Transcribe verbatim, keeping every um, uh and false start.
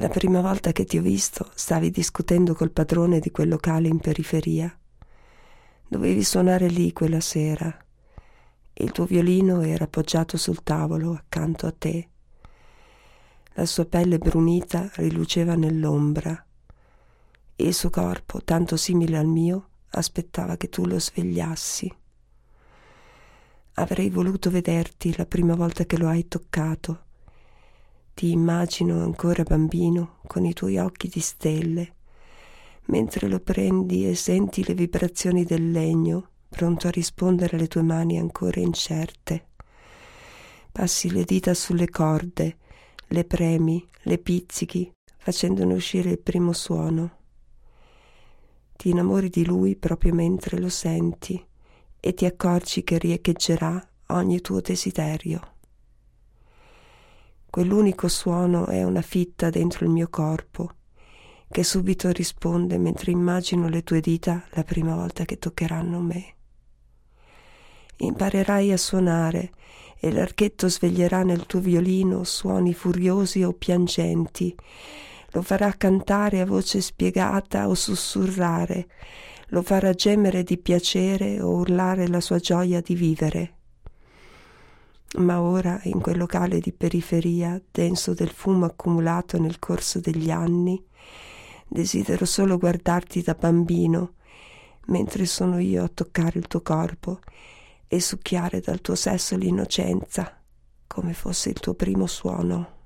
La prima volta che ti ho visto stavi discutendo col padrone di quel locale in periferia. Dovevi suonare lì quella sera. Il tuo violino era appoggiato sul tavolo accanto a te. La sua pelle brunita riluceva nell'ombra. Il suo corpo, tanto simile al mio, aspettava che tu lo svegliassi. Avrei voluto vederti la prima volta che lo hai toccato. Ti immagino ancora bambino, con i tuoi occhi di stelle, mentre lo prendi e senti le vibrazioni del legno, pronto a rispondere alle tue mani ancora incerte. Passi le dita sulle corde, le premi, le pizzichi, facendone uscire il primo suono. Ti innamori di lui proprio mentre lo senti e ti accorgi che riecheggerà ogni tuo desiderio. Quell'unico suono è una fitta dentro il mio corpo, che subito risponde mentre immagino le tue dita la prima volta che toccheranno me. Imparerai a suonare e l'archetto sveglierà nel tuo violino suoni furiosi o piangenti. Lo farà cantare a voce spiegata o sussurrare, lo farà gemere di piacere o urlare la sua gioia di vivere. Ma ora, in quel locale di periferia, denso del fumo accumulato nel corso degli anni, desidero solo guardarti da bambino, mentre sono io a toccare il tuo corpo e succhiare dal tuo sesso l'innocenza, come fosse il tuo primo suono.